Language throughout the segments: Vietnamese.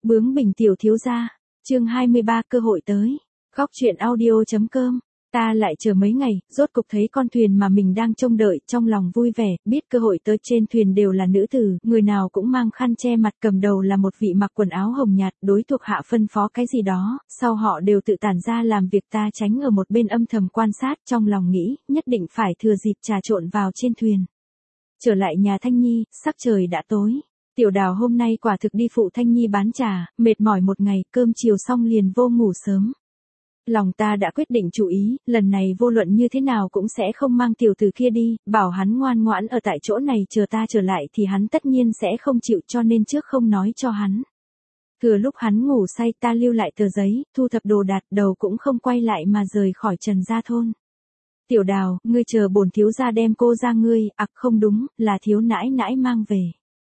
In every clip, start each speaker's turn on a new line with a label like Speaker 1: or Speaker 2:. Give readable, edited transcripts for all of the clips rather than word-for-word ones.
Speaker 1: Bướng bỉnh tiểu thiếu gia, chương 23 cơ hội tới. Góc truyện audio.com. Ta lại chờ mấy ngày, rốt cục thấy con thuyền mà mình đang trông đợi, trong lòng vui vẻ, biết cơ hội tới. Trên thuyền đều là nữ tử, người nào cũng mang khăn che mặt, cầm đầu là một vị mặc quần áo hồng nhạt, đối thuộc hạ phân phó cái gì đó, sau họ đều tự tản ra làm việc. Ta tránh ở một bên âm thầm quan sát, trong lòng nghĩ, nhất định phải thừa dịp trà trộn vào trên thuyền. Trở lại nhà Thanh Nhi, sắc trời đã tối. Tiểu Đào hôm nay quả thực đi phụ Thanh Nhi bán trà, mệt mỏi một ngày, cơm chiều xong liền vô ngủ sớm. Lòng ta đã quyết định chủ ý, lần này vô luận như thế nào cũng sẽ không mang tiểu tử kia đi, bảo hắn ngoan ngoãn ở tại chỗ này chờ ta trở lại thì hắn tất nhiên sẽ không chịu, cho nên trước không nói cho hắn. Thừa lúc hắn ngủ say ta lưu lại tờ giấy, thu thập đồ đạc, đầu cũng không quay lại mà rời khỏi Trần Gia Thôn. Tiểu Đào, ngươi chờ bổn thiếu gia đem cô ra ngươi, không đúng, là thiếu nãi nãi mang về.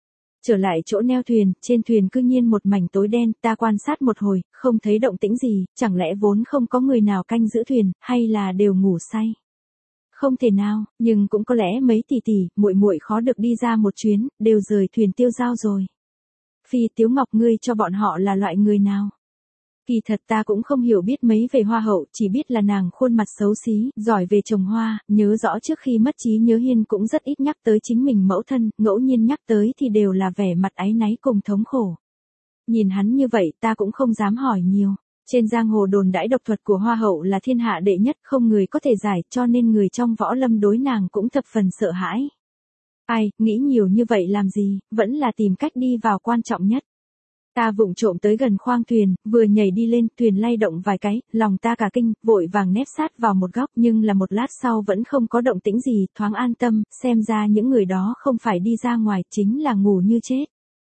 Speaker 1: Trở lại chỗ neo thuyền, trên thuyền cư nhiên một mảnh tối đen, ta quan sát một hồi, không thấy động tĩnh gì, chẳng lẽ vốn không có người nào canh giữ thuyền, hay là đều ngủ say? Không thể nào, nhưng cũng có lẽ mấy tỷ tỷ, muội muội khó được đi ra một chuyến, đều rời thuyền tiêu dao rồi. Phi Tiếu Ngọc, ngươi cho bọn họ là loại người nào? Kỳ thật ta cũng không hiểu biết mấy về Hoa hậu, chỉ biết là nàng khuôn mặt xấu xí, giỏi về trồng hoa, nhớ rõ trước khi mất trí nhớ Hiên cũng rất ít nhắc tới chính mình mẫu thân, ngẫu nhiên nhắc tới thì đều là vẻ mặt áy náy cùng thống khổ. Nhìn hắn như vậy ta cũng không dám hỏi nhiều. Trên giang hồ đồn đãi độc thuật của Hoa hậu là thiên hạ đệ nhất, không người có thể giải, cho nên người trong võ lâm đối nàng cũng thập phần sợ hãi. Ai, nghĩ nhiều như vậy làm gì, vẫn là tìm cách đi vào quan trọng nhất. Ta vụng trộm tới gần khoang thuyền, vừa nhảy đi lên, thuyền lay động vài cái, lòng ta cả kinh, vội vàng nép sát vào một góc, nhưng là một lát sau vẫn không có động tĩnh gì, thoáng an tâm, xem ra những người đó không phải đi ra ngoài, chính là ngủ như chết.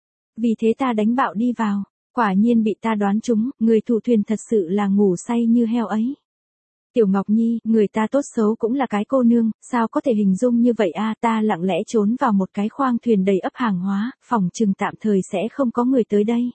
Speaker 1: Vì thế ta đánh bạo đi vào, quả nhiên bị ta đoán trúng, người thủ thuyền thật sự là ngủ say như heo ấy. Tiểu Ngọc Nhi, người ta tốt xấu cũng là cái cô nương, sao có thể hình dung như vậy a? Ta lặng lẽ trốn vào một cái khoang thuyền đầy ắp hàng hóa, phòng chừng tạm thời sẽ không có người tới đây.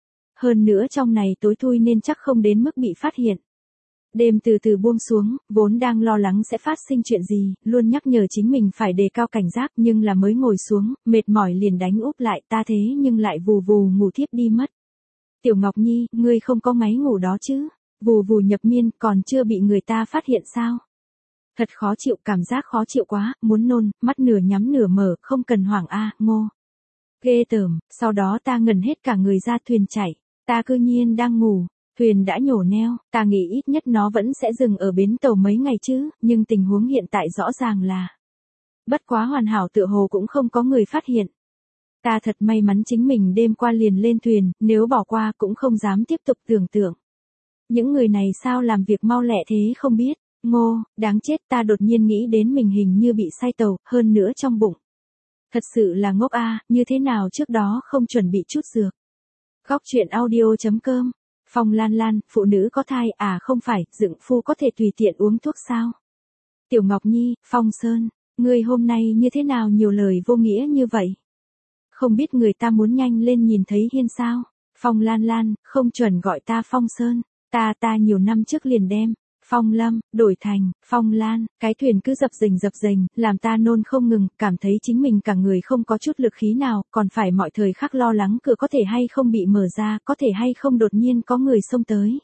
Speaker 1: Hơn nữa trong này tối thui nên chắc không đến mức bị phát hiện. Đêm từ từ buông xuống, vốn đang lo lắng sẽ phát sinh chuyện gì, luôn nhắc nhở chính mình phải đề cao cảnh giác, nhưng là mới ngồi xuống, mệt mỏi liền đánh úp lại, ta thế nhưng lại vù vù ngủ thiếp đi mất. Tiểu Ngọc Nhi, ngươi không có ngáy ngủ đó chứ? Vù vù nhập miên, còn chưa bị người ta phát hiện sao? Thật khó chịu, cảm giác khó chịu quá, muốn nôn, mắt nửa nhắm nửa mở, không cần hoảng ngô. Ghê tởm, sau đó ta ngẩn hết cả người ra thuyền chạy. Ta cư nhiên đang ngủ, thuyền đã nhổ neo, ta nghĩ ít nhất nó vẫn sẽ dừng ở bến tàu mấy ngày chứ, nhưng tình huống hiện tại rõ ràng là bất quá hoàn hảo, tựa hồ cũng không có người phát hiện. Ta thật may mắn chính mình đêm qua liền lên thuyền, nếu bỏ qua cũng không dám tiếp tục tưởng tượng. Những người này sao làm việc mau lẹ thế không biết, ngô, đáng chết, ta đột nhiên nghĩ đến mình hình như bị say tàu, hơn nữa trong bụng. Thật sự là ngốc như thế nào trước đó không chuẩn bị chút dược. Góc truyện audio.com. Phong Lan Lan, phụ nữ có thai không phải, dượng phu có thể tùy tiện uống thuốc sao? Tiểu Ngọc Nhi, Phong Sơn, ngươi hôm nay như thế nào nhiều lời vô nghĩa như vậy? Không biết người ta muốn nhanh lên nhìn thấy Hiên sao? Phong Lan Lan, không chuẩn gọi ta Phong Sơn, ta nhiều năm trước liền đem Phong Lâm đổi thành Phong Lan, cái thuyền cứ dập dềnh, làm ta nôn không ngừng, cảm thấy chính mình cả người không có chút lực khí nào, còn phải mọi thời khắc lo lắng cửa có thể hay không bị mở ra, có thể hay không đột nhiên có người xông tới.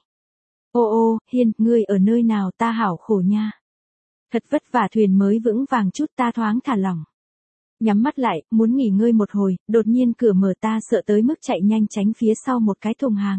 Speaker 1: Ô, Hiên, ngươi ở nơi nào, ta hảo khổ nha. Thật vất vả thuyền mới vững vàng chút, ta thoáng thả lỏng. Nhắm mắt lại, muốn nghỉ ngơi một hồi, đột nhiên cửa mở, ta sợ tới mức chạy nhanh tránh phía sau một cái thùng hàng.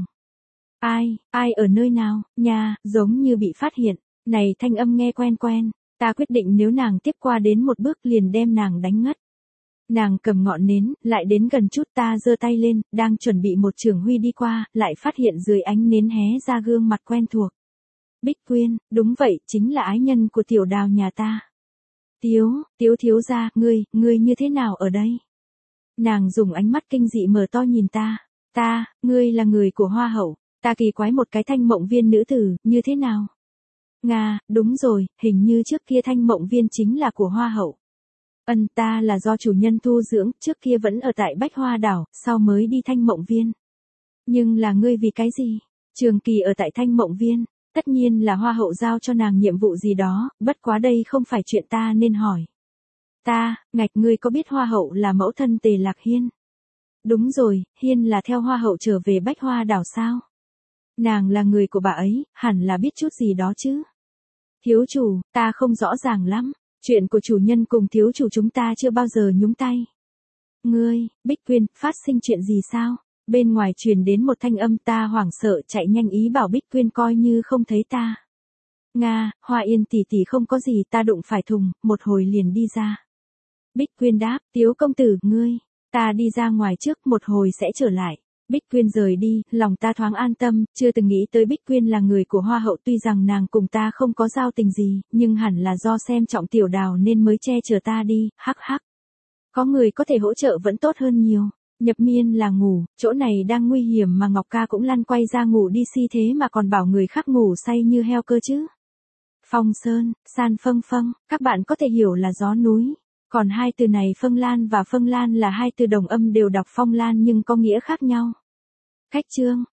Speaker 1: Ai ở nơi nào, nha, giống như bị phát hiện, này thanh âm nghe quen, ta quyết định nếu nàng tiếp qua đến một bước liền đem nàng đánh ngất. Nàng cầm ngọn nến, lại đến gần chút, ta giơ tay lên, đang chuẩn bị một chưởng huy đi qua, lại phát hiện dưới ánh nến hé ra gương mặt quen thuộc. Bích Quyên, đúng vậy, chính là ái nhân của Tiểu Đào nhà ta. Tiếu thiếu gia, ngươi như thế nào ở đây? Nàng dùng ánh mắt kinh dị mở to nhìn ta, ngươi là người của Hoa hậu. Ta kỳ quái một cái Thanh Mộng Viên nữ tử, như thế nào? Nga, đúng rồi, hình như trước kia Thanh Mộng Viên chính là của Hoa hậu. Ta là do chủ nhân thu dưỡng, trước kia vẫn ở tại Bách Hoa Đảo, sau mới đi Thanh Mộng Viên. Nhưng là ngươi vì cái gì? Trường kỳ ở tại Thanh Mộng Viên, tất nhiên là Hoa hậu giao cho nàng nhiệm vụ gì đó, bất quá đây không phải chuyện ta nên hỏi. Ngươi có biết Hoa hậu là mẫu thân Tề Lạc Hiên? Đúng rồi, Hiên là theo Hoa hậu trở về Bách Hoa đảo sao? Nàng là người của bà ấy, hẳn là biết chút gì đó chứ. Thiếu chủ, ta không rõ ràng lắm. Chuyện của chủ nhân cùng thiếu chủ chúng ta chưa bao giờ nhúng tay. Ngươi, Bích Quyên, phát sinh chuyện gì sao? Bên ngoài truyền đến một thanh âm, ta hoảng sợ chạy nhanh ý bảo Bích Quyên coi như không thấy ta. Nga, Hoa Yên tỷ tỷ không có gì, ta đụng phải thùng, một hồi liền đi ra. Bích Quyên đáp, Tiếu công tử, ngươi, ta đi ra ngoài trước, một hồi sẽ trở lại. Bích Quyên rời đi, lòng ta thoáng an tâm, chưa từng nghĩ tới Bích Quyên là người của Hoa hậu, tuy rằng nàng cùng ta không có giao tình gì, nhưng hẳn là do xem trọng Tiểu Đào nên mới che chở ta đi, hắc hắc. Có người có thể hỗ trợ vẫn tốt hơn nhiều. Nhập miên là ngủ, chỗ này đang nguy hiểm mà Ngọc Ca cũng lăn quay ra ngủ đi, si thế mà còn bảo người khác ngủ say như heo cơ chứ. Phong sơn, san phâng phâng, các bạn có thể hiểu là gió núi. Còn hai từ này Phương Lan và Phương Lan là hai từ đồng âm, đều đọc Phong Lan nhưng có nghĩa khác nhau. Khách chương,